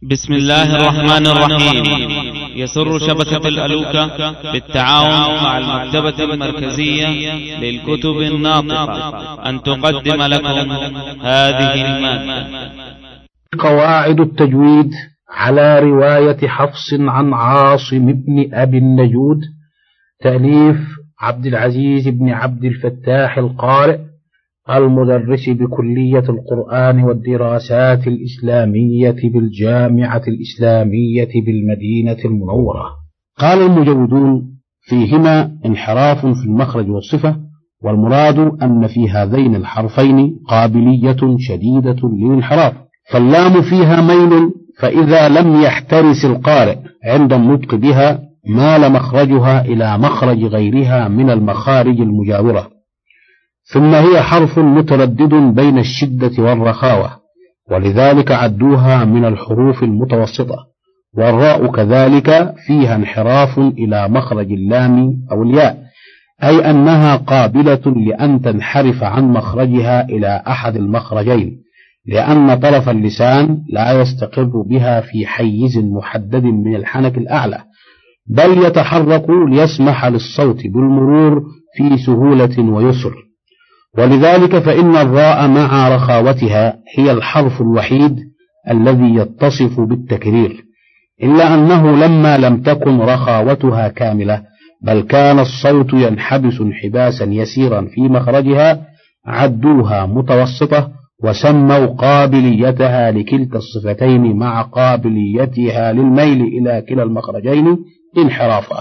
بسم الله الرحمن الرحيم. يسر شبكة الألوكة بالتعاون مع المكتبة المركزية للكتب الناطقة أن تقدم لكم هذه المادة. قواعد التجويد على رواية حفص عن عاصم بن أبي النجود، تأليف عبد العزيز بن عبد الفتاح القارئ، المدرس بكلية القرآن والدراسات الإسلامية بالجامعة الإسلامية بالمدينة المنورة. قال المجودون: فيهما انحراف في المخرج والصفة، والمراد أن في هذين الحرفين قابلية شديدة للانحراف، فاللام فيها ميل، فإذا لم يحترس القارئ عند النطق بها مال مخرجها إلى مخرج غيرها من المخارج المجاورة، ثم هي حرف متردد بين الشدة والرخاوة، ولذلك عدوها من الحروف المتوسطة. والراء كذلك فيها انحراف إلى مخرج اللام أو الياء، أي أنها قابلة لأن تنحرف عن مخرجها إلى أحد المخرجين، لأن طرف اللسان لا يستقر بها في حيز محدد من الحنك الأعلى، بل يتحرك ليسمح للصوت بالمرور في سهولة ويسر. ولذلك فإن الراء مع رخاوتها هي الحرف الوحيد الذي يتصف بالتكرير، إلا أنه لما لم تكن رخاوتها كاملة بل كان الصوت ينحبس انحباسا يسيرا في مخرجها، عدوها متوسطة، وسموا قابليتها لكلتا الصفتين مع قابليتها للميل إلى كلا المخرجين انحرافا.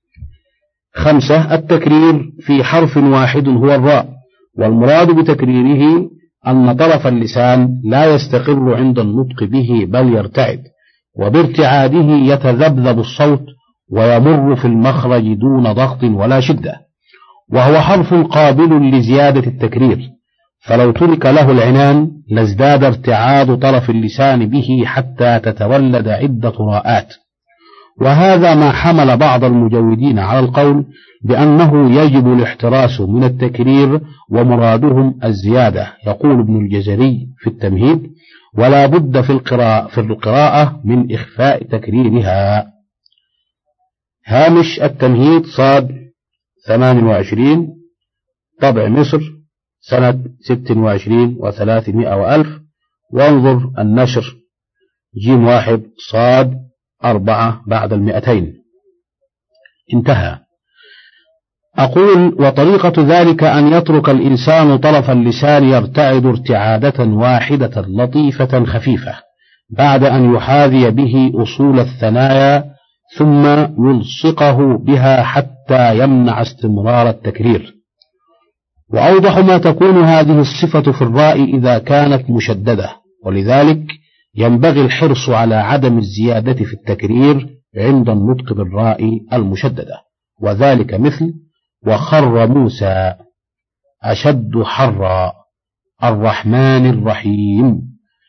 5. التكرير في حرف واحد هو الراء، والمراد بتكريره أن طرف اللسان لا يستقر عند النطق به بل يرتعد، وبارتعاده يتذبذب الصوت ويمر في المخرج دون ضغط ولا شدة، وهو حرف قابل لزيادة التكرير، فلو ترك له العنان لازداد ارتعاد طرف اللسان به حتى تتولد عدة راءات. وهذا ما حمل بعض المجودين على القول بأنه يجب الاحتراس من التكرير ومرادهم الزيادة. يقول ابن الجزري في التمهيد: ولا بد في القراءة من إخفاء تكريرها. هامش التمهيد صاد 28، طبع مصر سنة 26 و300 وألف، وانظر النشر جيم 1 صاد 4 بعد 200. انتهى. أقول: وطريقة ذلك أن يترك الإنسان طرف اللسان يرتعد ارتعادة واحدة لطيفة خفيفة بعد أن يحاذي به أصول الثنايا، ثم يلصقه بها حتى يمنع استمرار التكرير. وأوضح ما تكون هذه الصفة في الراء إذا كانت مشددة، ولذلك ينبغي الحرص على عدم الزيادة في التكرير عند النطق بالراء المشددة، وذلك مثل: وخر موسى، أشد حرا، الرحمن الرحيم.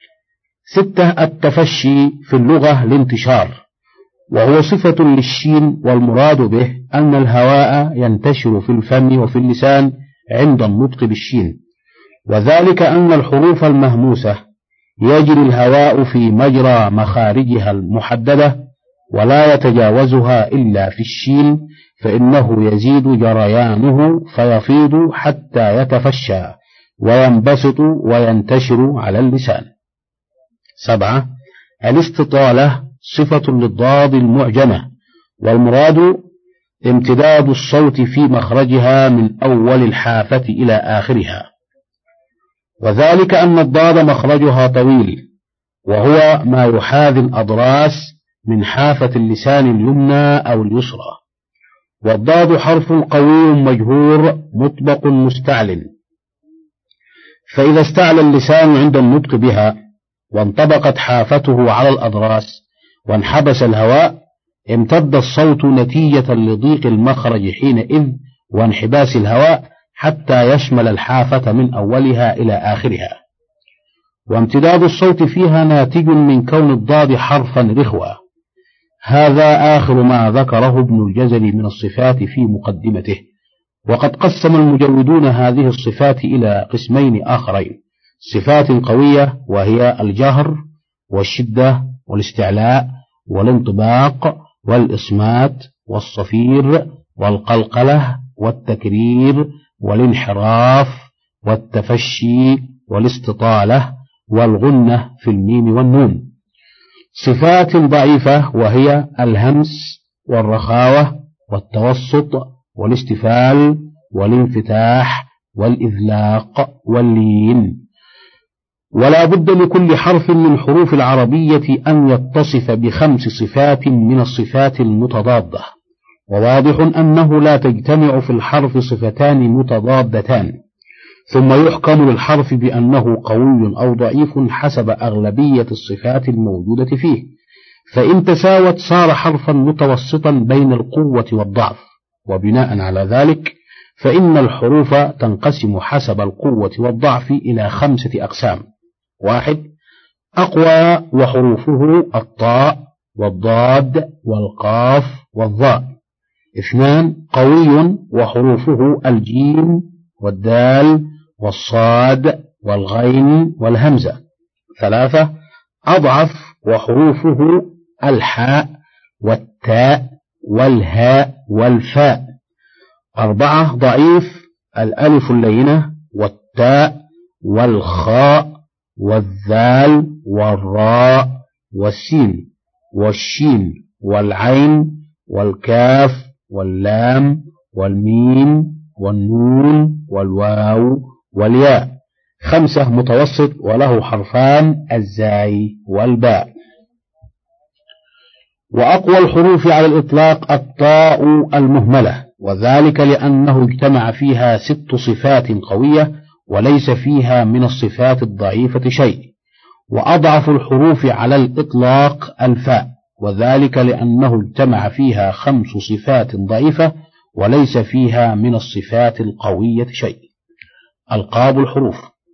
6. التفشي في اللغة الانتشار، وهو صفة للشين، والمراد به أن الهواء ينتشر في الفم وفي اللسان عند النطق بالشين، وذلك أن الحروف المهموسة يجري الهواء في مجرى مخارجها المحددة ولا يتجاوزها إلا في الشين، فإنه يزيد جريانه فيفيض حتى يتفشى وينبسط وينتشر على اللسان. 7. الاستطالة صفة للضاد المعجمة، والمراد امتداد الصوت في مخرجها من أول الحافة إلى آخرها، وذلك أن الضاد مخرجها طويل، وهو ما يحاذي الأضراس من حافة اللسان اليمنى أو اليسرى. والضاد حرف قوي مجهور مطبق مستعل، فإذا استعلى اللسان عند النطق بها وانطبقت حافته على الأضراس وانحبس الهواء، امتد الصوت نتيجة لضيق المخرج حينئذ وانحباس الهواء حتى يشمل الحافة من أولها إلى آخرها. وامتداد الصوت فيها ناتج من كون الضاد حرفا رخوة. هذا آخر ما ذكره ابن الجزري من الصفات في مقدمته. وقد قسم المجودون هذه الصفات إلى قسمين آخرين: صفات قوية وهي الجهر والشدة والاستعلاء والانطباق والإصمات والصفير والقلقلة والتكرير والانحراف والتفشي والاستطالة والغنة في الميم والنون. صفات ضعيفة وهي الهمس والرخاوة والتوسط والاستفال والانفتاح والإذلاق واللين. ولا بد لكل حرف من حروف العربية أن يتصف ب5 صفات من الصفات المتضادة، وواضح أنه لا تجتمع في الحرف صفتان متضادتان ثم يحكم للحرف بأنه قوي أو ضعيف حسب أغلبية الصفات الموجودة فيه، فإن تساوت صار حرفا متوسطا بين القوة والضعف. وبناء على ذلك فإن الحروف تنقسم حسب القوة والضعف إلى 5 أقسام: 1. أقوى وحروفه الطاء والضاد والقاف والظاء. 2. قوي وحروفه الجيم والدال والصاد والغين والهمزة. 3. أضعف وحروفه الحاء والتاء والهاء والفاء. 4. ضعيف الألف اللينة والتاء والخاء والذال والراء والسين والشين والعين والكاف واللام والميم والنون والواو والياء. 5. متوسط وله حرفان الزاي والباء. وأقوى الحروف على الإطلاق الطاء المهملة، وذلك لأنه اجتمع فيها 6 صفات قوية وليس فيها من الصفات الضعيفة شيء. وأضعف الحروف على الإطلاق الفاء، وذلك لأنه اجتمع فيها 5 صفات ضعيفة وليس فيها من الصفات القوية شيء. ألقاب الحروف.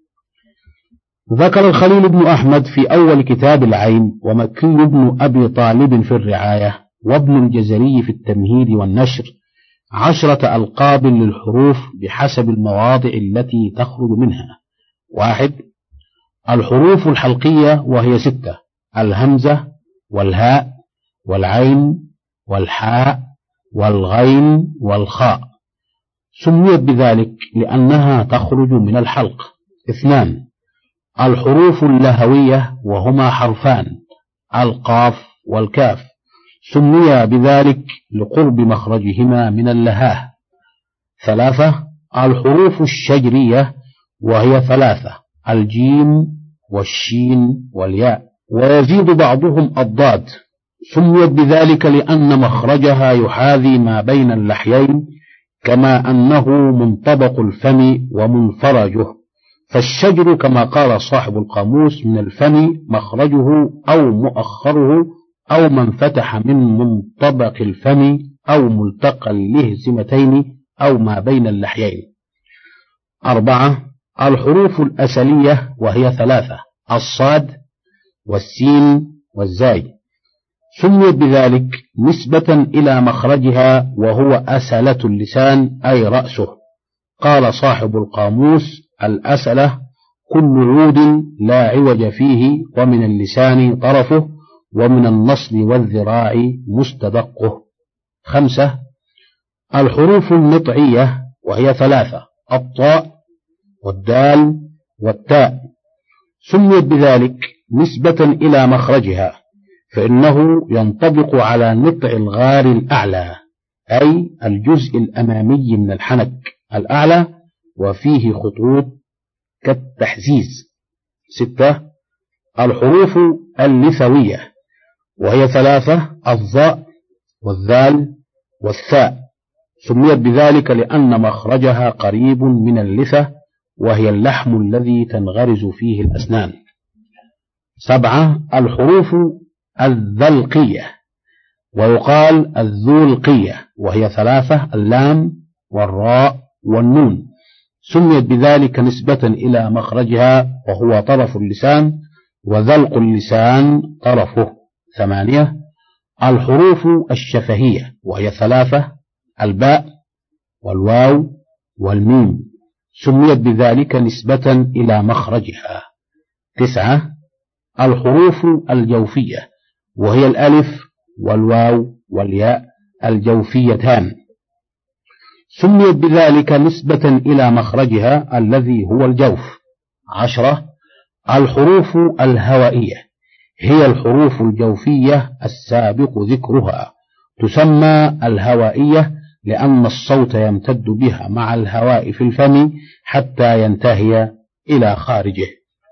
ذكر الخليل بن أحمد في أول كتاب العين، ومكي بن أبي طالب في الرعاية، وابن الجزري في التمهيد والنشر 10 ألقاب للحروف بحسب المواضع التي تخرج منها. 1. الحروف الحلقية وهي 6: الهمزة والهاء والعين والحاء والغين والخاء، سميت بذلك لأنها تخرج من الحلق. 2. الحروف اللهوية وهما حرفان: القاف والكاف، سمي بذلك لقرب مخرجهما من اللهاه. 3. الحروف الشجرية وهي 3: الجيم والشين والياء، ويزيد بعضهم الضاد، سميت بذلك لأن مخرجها يحاذي ما بين اللحيين، كما أنه منطبق الفم ومنفرجه. فالشجر كما قال صاحب القاموس من الفم مخرجه أو مؤخره أو من فتح من منطبق الفم أو ملتقى اللهزمتين أو ما بين اللحيين. 4. الحروف الأسلية وهي 3: الصاد والسين والزاي، سميت بذلك نسبة إلى مخرجها وهو أسلة اللسان أي رأسه. قال صاحب القاموس: الأسلة كل عود لا عوج فيه، ومن اللسان طرفه، ومن النصل والذراع مستدقه. 5. الحروف النطعية وهي 3: الطاء والدال والتاء، سميت بذلك نسبة إلى مخرجها، فإنه ينطبق على نطع الغار الأعلى، أي الجزء الأمامي من الحنك الأعلى، وفيه خطوط كالتحزيز. 6. الحروف اللثوية وهي 3: الظاء والذال والثاء، سميت بذلك لأن مخرجها قريب من اللثة، وهي اللحم الذي تنغرز فيه الأسنان. 7. الحروف الذلقية ويقال الذولقية، وهي 3: اللام والراء والنون، سميت بذلك نسبة إلى مخرجها وهو طرف اللسان، وذلق اللسان طرفه. 8. الحروف الشفهية وهي 3: الباء والواو والميم، سميت بذلك نسبة إلى مخرجها. 9. الحروف الجوفية وهي الألف والواو والياء الجوفيتان، سميت بذلك نسبة إلى مخرجها الذي هو الجوف. 10. الحروف الهوائية هي الحروف الجوفية السابق ذكرها، تسمى الهوائية لأن الصوت يمتد بها مع الهواء في الفم حتى ينتهي إلى خارجه.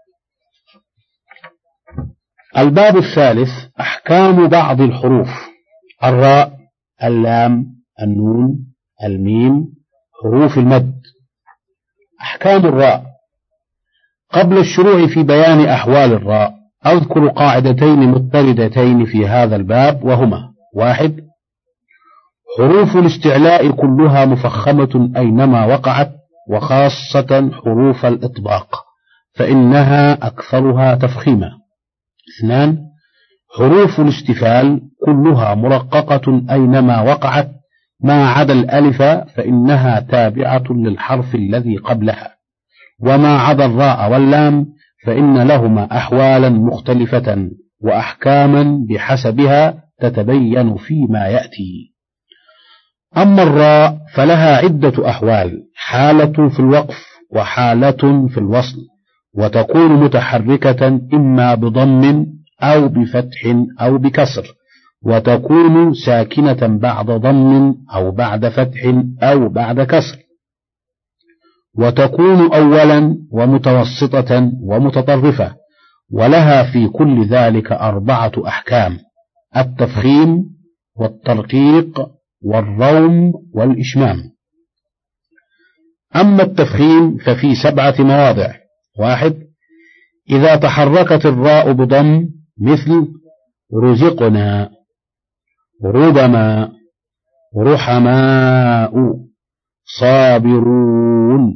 الباب الثالث أحكام بعض الحروف: الراء، اللام، النون، الميم، حروف المد. أحكام الراء. قبل الشروع في بيان أحوال الراء أذكر قاعدتين مضطردتين في هذا الباب، وهما: 1. حروف الاستعلاء كلها مفخمة أينما وقعت، وخاصة حروف الإطباق فإنها أكثرها تفخيما. 2. حروف الاستفال كلها مرققة أينما وقعت ما عدا الألف فإنها تابعة للحرف الذي قبلها، وما عدا الراء واللام فإن لهما أحوالا مختلفة وأحكاما بحسبها تتبين فيما يأتي. أما الراء فلها عدة أحوال: حالة في الوقف وحالة في الوصل، وتكون متحركة إما بضم أو بفتح أو بكسر، وتكون ساكنة بعد ضم أو بعد فتح أو بعد كسر، وتكون أولا ومتوسطة ومتطرفة، ولها في كل ذلك 4 أحكام: التفخيم والترقيق والروم والإشمام. أما التفخيم ففي 7 مواضع: 1. إذا تحركت الراء بضم مثل رزقنا، ربما، رحماء، صابرون،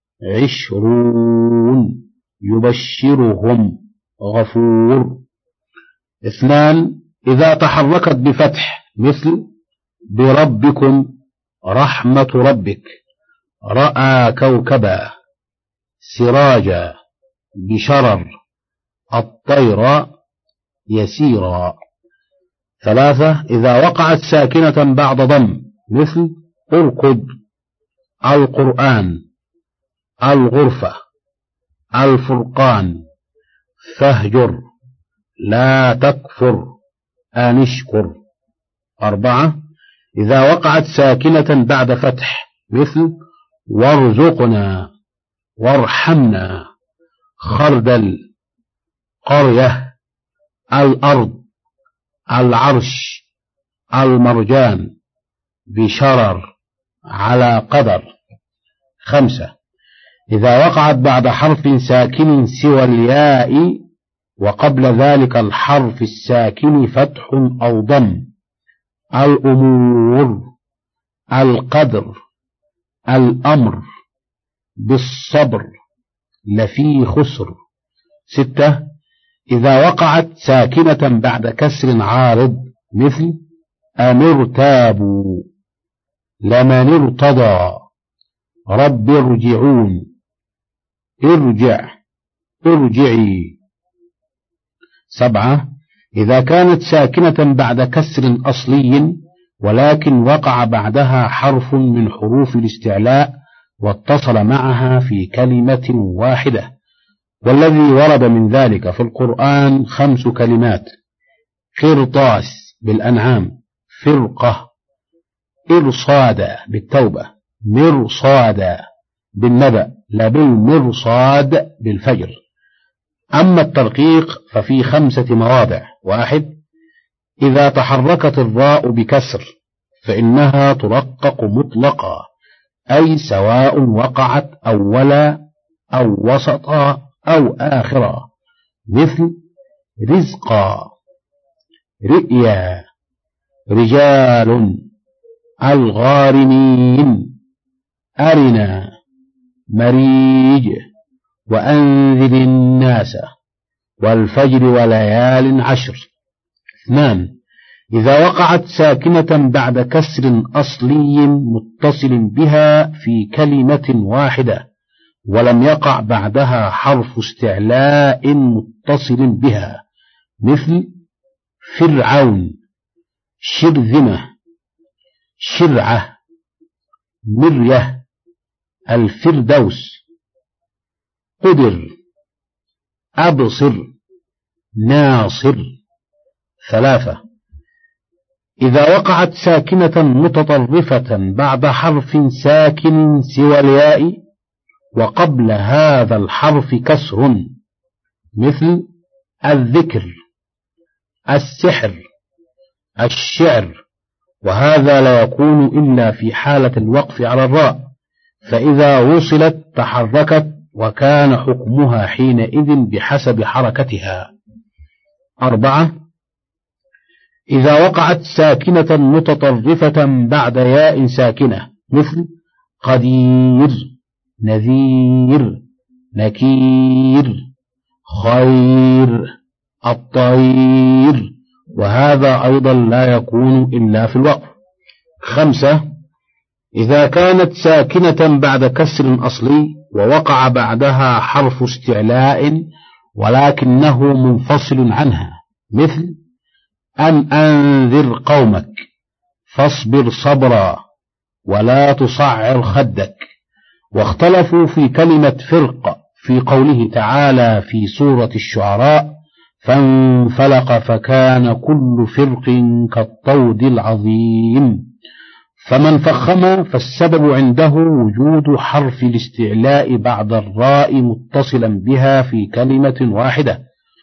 20، يبشرهم، غفور. 2. إذا تحركت بفتح مثل بربكم، رحمة ربك، رأى كوكبا، سراجا، بشرر، الطير، يسيرا. 3. إذا وقعت ساكنة بعد ضم مثل ارقد، القرآن، الغرفة، الفرقان، فاهجر، لا تكفر، أنشكر. 4. إذا وقعت ساكنة بعد فتح مثل وارزقنا، وارحمنا، خردل، قرية، الأرض، العرش، المرجان، بشرر، على قدر. 5. إذا وقعت بعد حرف ساكن سوى الياء وقبل ذلك الحرف الساكن فتح أو ضم: الأمور، القدر، الأمر، بالصبر، لفي خسر. 6. إذا وقعت ساكنة بعد كسر عارض مثل أمر تابوا، لمن ارتضى، رب ارجعون، ارجع، ارجعي. 7. إذا كانت ساكنة بعد كسر أصلي ولكن وقع بعدها حرف من حروف الاستعلاء واتصل معها في كلمة واحدة، والذي ورد من ذلك في القرآن 5 كلمات: قرطاس بالأنعام، فرقة، إرصادا بالتوبة، مرصادا بالنبأ، لا بالمرصاد بالفجر. أما الترقيق ففي 5 مواضع: 1. إذا تحركت الراء بكسر فإنها ترقق مطلقا، أي سواء وقعت أولا أو وسطا أو آخرا، مثل رزقا، رئيا، رجال، الغارمين، أرنا، مريج، وأنذر الناس، والفجر وليال عشر. 2. إذا وقعت ساكنة بعد كسر أصلي متصل بها في كلمة واحدة ولم يقع بعدها حرف استعلاء متصل بها مثل فرعون، شرذمة، شرعة، مرية، الفردوس، قدر، أبصر، ناصر. 3. إذا وقعت ساكنة متطرفة بعد حرف ساكن سوى الياء وقبل هذا الحرف كسر، مثل الذكر، السحر، الشعر، وهذا لا يكون إلا في حالة الوقف على الراء، فإذا وصلت تحركت وكان حكمها حينئذ بحسب حركتها. 4. إذا وقعت ساكنة متطرفة بعد ياء ساكنة، مثل قدير، نذير، نكير، خير، الطير، وهذا أيضا لا يكون إلا في الوقف. 5. إذا كانت ساكنة بعد كسر أصلي ووقع بعدها حرف استعلاء ولكنه منفصل عنها، مثل أن أنذر قومك، فاصبر صبرا، ولا تصعر خدك. واختلفوا في كلمة فرق في قوله تعالى في سورة الشعراء: فانفلق فكان كل فرق كالطود العظيم. فمن فخم فالسبب عنده وجود حرف الاستعلاء بعد الراء متصلا بها في كلمة واحدة،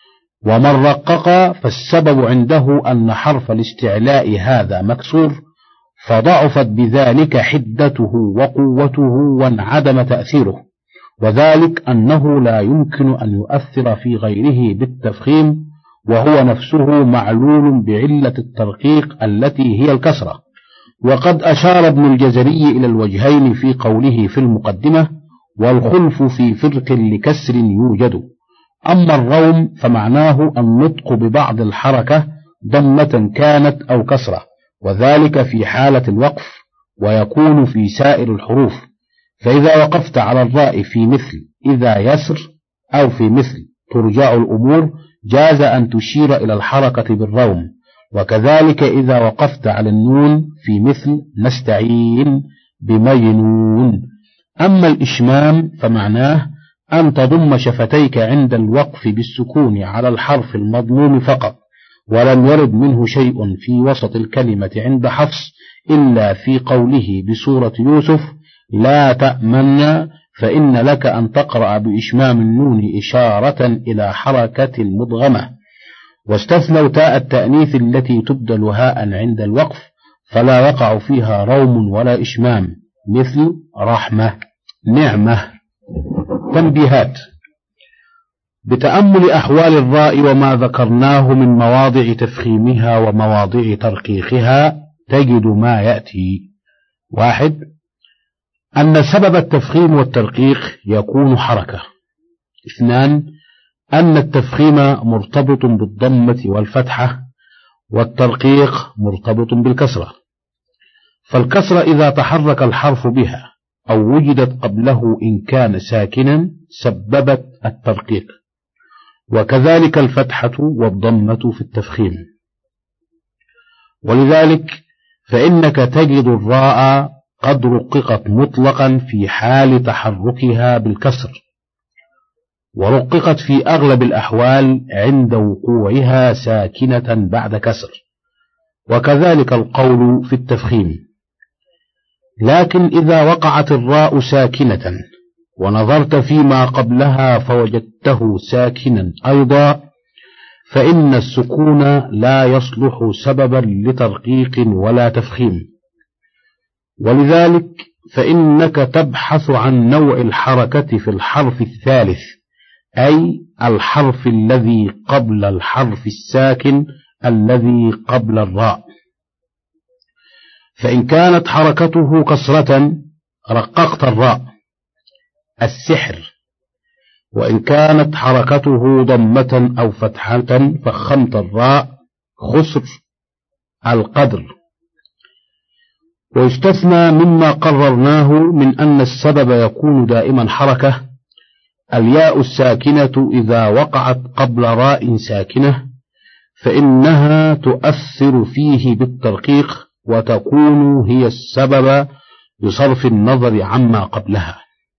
ومن رقق فالسبب عنده أن حرف الاستعلاء هذا مكسور، فضعفت بذلك حدته وقوته وانعدم تأثيره، وذلك أنه لا يمكن أن يؤثر في غيره بالتفخيم، وهو نفسه معلول بعلة الترقيق التي هي الكسرة. وقد أشار ابن الجزري إلى الوجهين في قوله في المقدمة: والخلف في فرق لكسر يوجد. أما الروم فمعناه النطق ببعض الحركة ضمة كانت أو كسرة، وذلك في حالة الوقف، ويكون في سائر الحروف. فإذا وقفت على الراء في مثل إذا يسر أو في مثل ترجع الأمور جاز أن تشير إلى الحركة بالروم، وكذلك إذا وقفت على النون في مثل نستعين بمجنون. أما الإشمام فمعناه أن تضم شفتيك عند الوقف بالسكون على الحرف المضموم فقط، ولم يرد منه شيء في وسط الكلمة عند حفص إلا في قوله بسورة يوسف: لا تأمن، فإن لك أن تقرأ بإشمام النون إشارة إلى حركة المدغمة. واستثنوا تاء التأنيث التي تبدل هاء عند الوقف، فلا يقع فيها روم ولا إشمام، مثل رحمة، نعمة. تنبيهات: بتأمل أحوال الراء وما ذكرناه من مواضع تفخيمها ومواضع ترقيقها تجد ما يأتي. 1. أن سبب التفخيم والترقيق يكون حركة. 2. أن التفخيم مرتبط بالضمة والفتحة، والترقيق مرتبط بالكسرة. فالكسرة إذا تحرك الحرف بها أو وجدت قبله إن كان ساكنا سببت الترقيق، وكذلك الفتحة والضمة في التفخيم. ولذلك فإنك تجد الراء قد رققت مطلقا في حال تحركها بالكسر، ورققت في أغلب الأحوال عند وقوعها ساكنة بعد كسر، وكذلك القول في التفخيم. لكن إذا وقعت الراء ساكنة ونظرت فيما قبلها فوجدته ساكنا أيضا، فإن السكون لا يصلح سببا لترقيق ولا تفخيم. ولذلك فإنك تبحث عن نوع الحركة في الحرف الثالث، أي الحرف الذي قبل الحرف الساكن الذي قبل الراء. فإن كانت حركته كسرة رققت الراء، السحر، وإن كانت حركته ضمة أو فتحة فخمت الراء، خسر، القدر. ويستثنى مما قررناه من أن السبب يكون دائما حركة الياء الساكنة إذا وقعت قبل راء ساكنة، فإنها تؤثر فيه بالترقيق وتكون هي السبب بصرف النظر عما قبلها،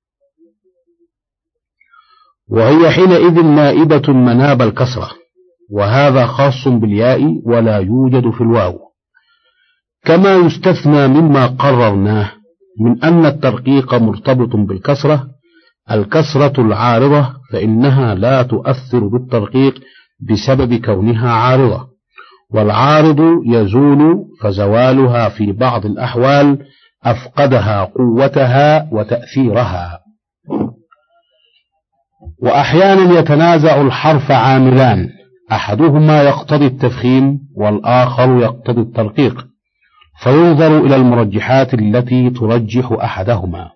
وهي حينئذ نائبة مناب الكسرة، وهذا خاص بالياء ولا يوجد في الواو. كما يستثنى مما قررناه من أن الترقيق مرتبط بالكسرة الكسرة العارضة، فإنها لا تؤثر بالترقيق بسبب كونها عارضة، والعارض يزول، فزوالها في بعض الأحوال أفقدها قوتها وتأثيرها. وأحيانا يتنازع الحرف عاملان، أحدهما يقتضي التفخيم والآخر يقتضي الترقيق، فينظر إلى المرجحات التي ترجح أحدهما،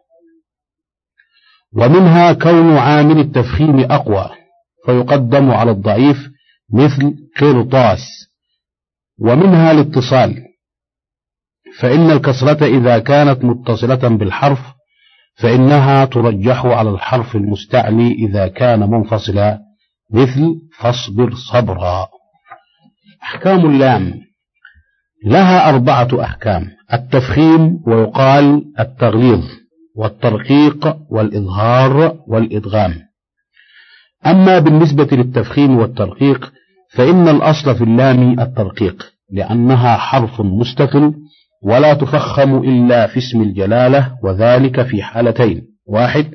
ومنها كون عامل التفخيم أقوى فيقدم على الضعيف مثل قرطاس، ومنها الاتصال، فإن الكسرة إذا كانت متصلة بالحرف فإنها ترجح على الحرف المستعلي إذا كان منفصلا مثل فاصبر صبرا. أحكام اللام لها 4 أحكام: التفخيم ويقال التغليظ، والترقيق، والإظهار، والإدغام. أما بالنسبة للتفخيم والترقيق فإن الأصل في اللام الترقيق، لأنها حرف مستقل ولا تفخم إلا في اسم الجلالة، وذلك في حالتين: 1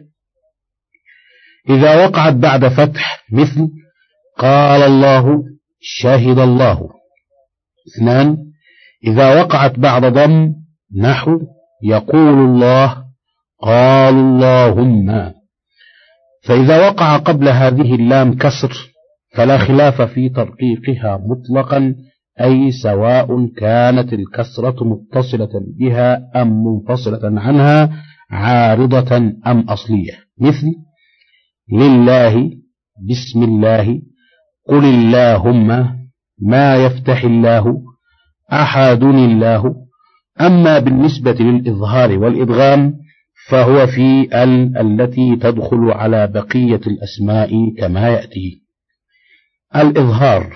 إذا وقعت بعد فتح مثل قال الله شهد الله. 2 إذا وقعت بعد ضم نحو يقول الله قال اللهم. فإذا وقع قبل هذه اللام كسر فلا خلاف في ترقيقها مطلقا، أي سواء كانت الكسرة متصلة بها أم منفصلة عنها، عارضة أم أصلية، مثل لله، بسم الله، قل اللهم، ما يفتح الله، أحد الله. أما بالنسبة للإظهار والإدغام فهو في التي تدخل على بقية الأسماء كما يأتي. الإظهار: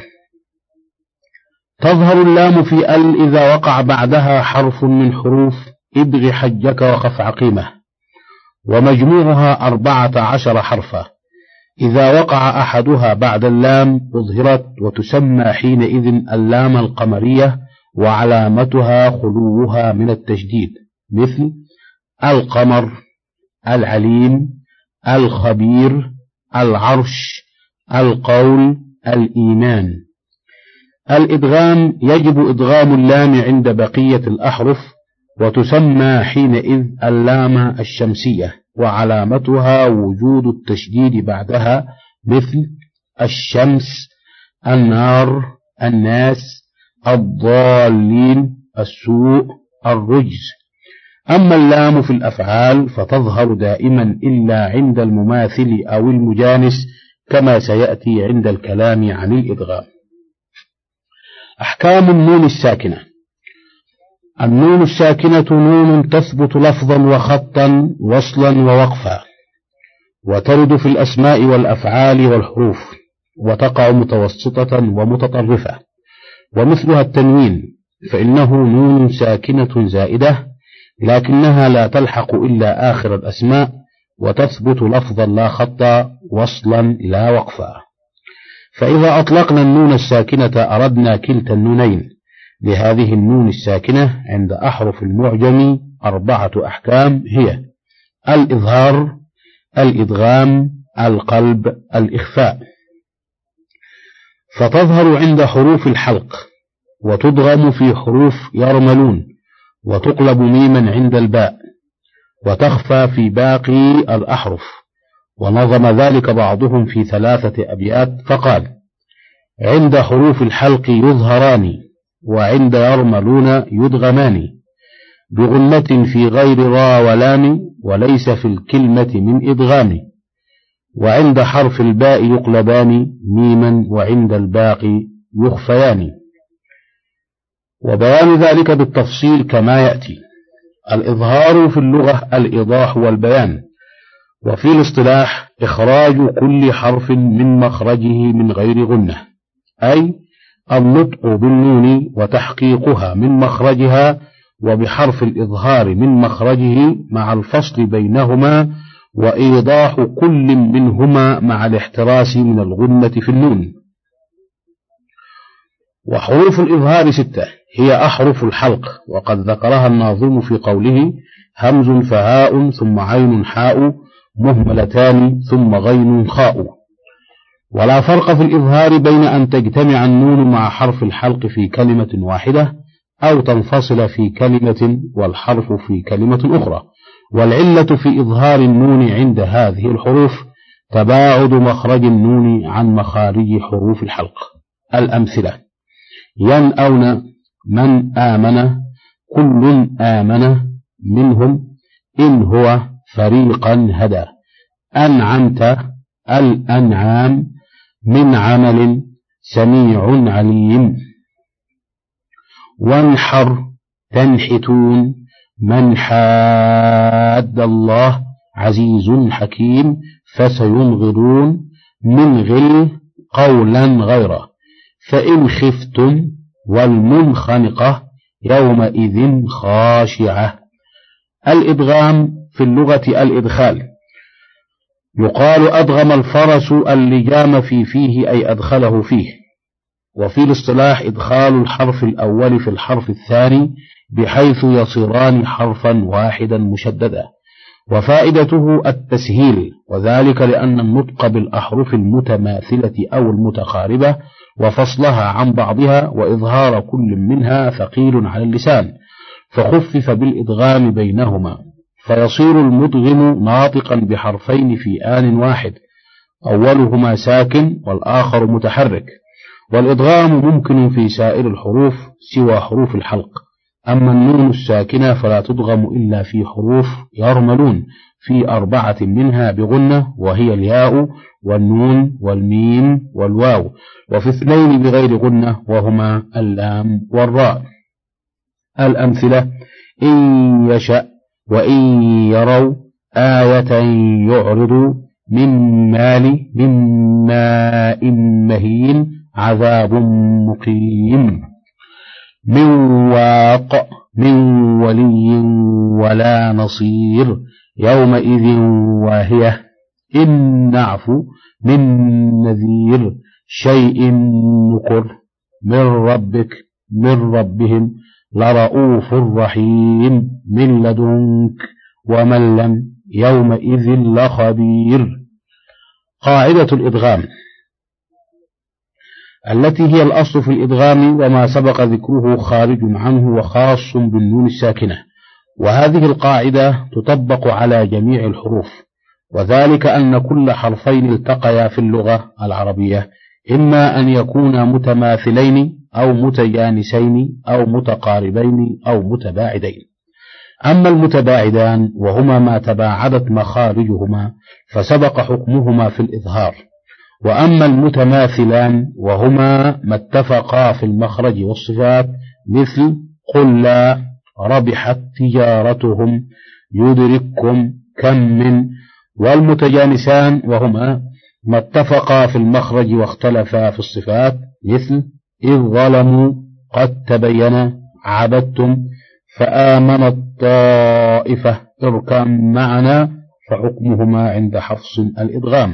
تظهر اللام في إذا وقع بعدها حرف من حروف ابغ حجك وخف عقيمة، ومجموعها 14 حرفا. إذا وقع أحدها بعد اللام أظهرت، وتسمى حينئذ اللام القمرية، وعلامتها خلوها من التشديد، مثل القمر، العليم، الخبير، العرش، القول، الإيمان. الإدغام: يجب إدغام اللام عند بقية الأحرف، وتسمى حينئذ اللام الشمسية، وعلامتها وجود التشديد بعدها، مثل الشمس، النار، الناس، الضالين، السوء، الرجز. أما اللام في الأفعال فتظهر دائما إلا عند المماثل أو المجانس، كما سيأتي عند الكلام عن الإدغام. أحكام النون الساكنة: النون الساكنة نون تثبت لفظا وخطا وصلا ووقفا، وترد في الأسماء والأفعال والحروف، وتقع متوسطة ومتطرفة. ومثلها التنوين، فإنه نون ساكنة زائدة، لكنها لا تلحق إلا آخر الأسماء، وتثبت لفظا لا خطا، وصلا لا وقفا. فإذا أطلقنا النون الساكنة أردنا كلتا النونين. لهذه النون الساكنة عند أحرف المعجم 4 أحكام، هي الإظهار، الإدغام، القلب، الإخفاء. فتظهر عند حروف الحلق، وتدغم في حروف يرملون، وتقلب ميما عند الباء، وتخفى في باقي الأحرف. ونظم ذلك بعضهم في 3 أبيات فقال: عند حروف الحلق يظهران، وعند يرملون يدغمان، بغنة في غير را ولام، وليس في الكلمة من إدغام. وعند حرف الباء يقلبان ميما، وعند الباقي يخفيان. وبيان ذلك بالتفصيل كما يأتي. الإظهار في اللغة الإيضاح والبيان، وفي الاصطلاح إخراج كل حرف من مخرجه من غير غنة، أي النطق بالنون وتحقيقها من مخرجها وبحرف الإظهار من مخرجه مع الفصل بينهما وإيضاح كل منهما مع الاحتراس من الغنة في النون. وحروف الإظهار 6 هي أحرف الحلق، وقد ذكرها الناظم في قوله: همز فهاء ثم عين حاء مهملتان ثم غين خاء. ولا فرق في الإظهار بين أن تجتمع النون مع حرف الحلق في كلمة واحدة أو تنفصل في كلمة والحرف في كلمة أخرى. والعلة في إظهار النون عند هذه الحروف تباعد مخرج النون عن مخارج حروف الحلق. الأمثلة: ينأون من آمن كل آمن منهم إن هو فريقا هدى. أنعمت الأنعام من عمل سميع عليم. وانحر تنحتون من حاد الله عزيز حكيم فسينغضون من غل قولا غيره. فإن خفتم والمنخنقة يومئذ خاشعة. الإدغام في اللغة الإدخال. يقال أدغم الفرس اللجام في فيه أي أدخله فيه. وفي الاصطلاح إدخال الحرف الأول في الحرف الثاني بحيث يصيران حرفا واحدا مشددا. وفائدته التسهيل، وذلك لأن النطق بالأحرف المتماثلة أو المتقاربة وفصلها عن بعضها وإظهار كل منها ثقيل على اللسان، فخفف بالإدغام بينهما، فيصير المدغم ناطقا بحرفين في آن واحد، أولهما ساكن والآخر متحرك. والإدغام ممكن في سائر الحروف سوى حروف الحلق. أما النون الساكنة فلا تدغم إلا في حروف يرملون، في 4 منها بغنة، وهي الياء والنون والميم والواو، وفي 2 بغير غنة وهما اللام والراء. الأمثلة: إن يشأ وإن يروا آية يعرضوا من ماء مهين عذاب مقيم. من واق من ولي ولا نصير يومئذ واهية. إن نعفو من نذير شيء نكر من ربهم لرؤوف رحيم من لدنك ومن لم يومئذ لخبير. قاعدة الإدغام التي هي الأصل في الإدغام، وما سبق ذكره خارج عنه وخاص بالنون الساكنة. وهذه القاعدة تطبق على جميع الحروف، وذلك أن كل حرفين التقيا في اللغة العربية إما أن يكونا متماثلين أو متجانسين أو متقاربين أو متباعدين. أما المتباعدان وهما ما تباعدت مخارجهما فسبق حكمهما في الإظهار، وأما المتماثلان وهما ما اتفقا في المخرج والصفات مثل قل لا ربحت تجارتهم يدرككم كم من. والمتجانسان وهما ما اتفقا في المخرج واختلفا في الصفات مثل إذ ظلموا قد تبين عبدتم فآمنت طائفة اركم معنا، فحكمهما عند حفص الإدغام.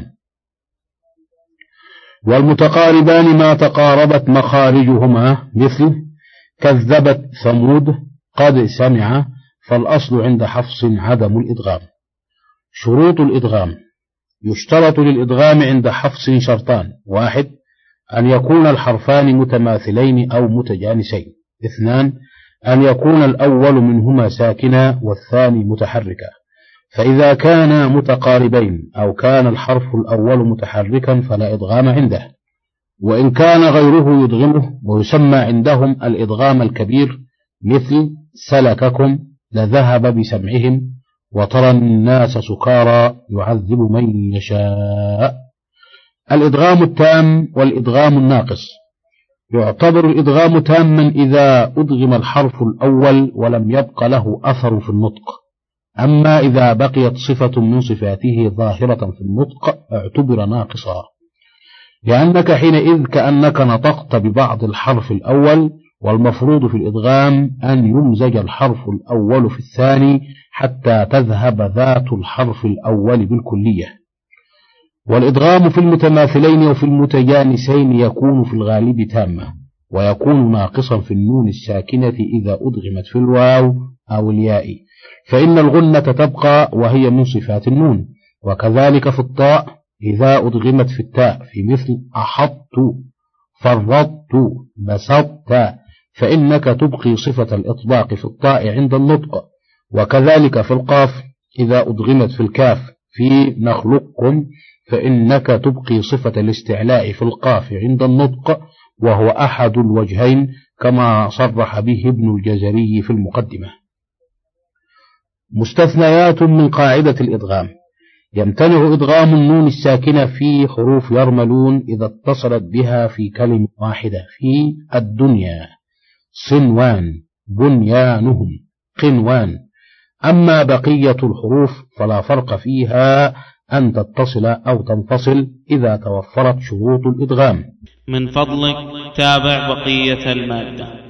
والمتقاربان ما تقاربت مخارجهما مثل كذبت ثمود قد سمع، فالأصل عند حفص عدم الإدغام. شروط الإدغام: يشترط للإدغام عند حفص شرطان: 1 أن يكون الحرفان متماثلين أو متجانسين. 2 أن يكون الأول منهما ساكنا والثاني متحركا. فإذا كانا متقاربين أو كان الحرف الأول متحركا فلا إدغام عنده، وإن كان غيره يدغمه، ويسمى عندهم الإدغام الكبير مثل سلككم لذهب بسمعهم وترى الناس سكارى يعذب من يشاء. الإدغام التام والإدغام الناقص: يعتبر الإدغام تاما إذا أدغم الحرف الأول ولم يبق له أثر في النطق، أما إذا بقيت صفة من صفاته ظاهرة في النطق اعتبر ناقصا. لأنك حينئذ كأنك نطقت ببعض الحرف الأول، والمفروض في الإدغام أن يمزج الحرف الأول في الثاني حتى تذهب ذات الحرف الأول بالكلية. والإدغام في المتماثلين وفي المتجانسين يكون في الغالب تامة، ويكون ناقصا في النون الساكنة إذا أدغمت في الواو أو الياء، فإن الغنة تبقى وهي من صفات النون. وكذلك في الطاء إذا أدغمت في التاء في مثل أحطت فرطت بسطت، فإنك تبقي صفة الإطباق في الطاء عند النطق. وكذلك في القاف إذا أدغمت في الكاف في نخلقكم، فإنك تبقي صفة الاستعلاء في القاف عند النطق، وهو أحد الوجهين كما صرح به ابن الجزري في المقدمة. مستثنيات من قاعدة الإدغام: يمتنع إدغام النون الساكنة في حروف يرملون إذا اتصلت بها في كلمة واحدة، في الدنيا صنوان بنيانهم قنوان. أما بقية الحروف فلا فرق فيها أن تتصل أو تنفصل إذا توفرت شروط الإدغام. من فضلك تابع بقية المادة.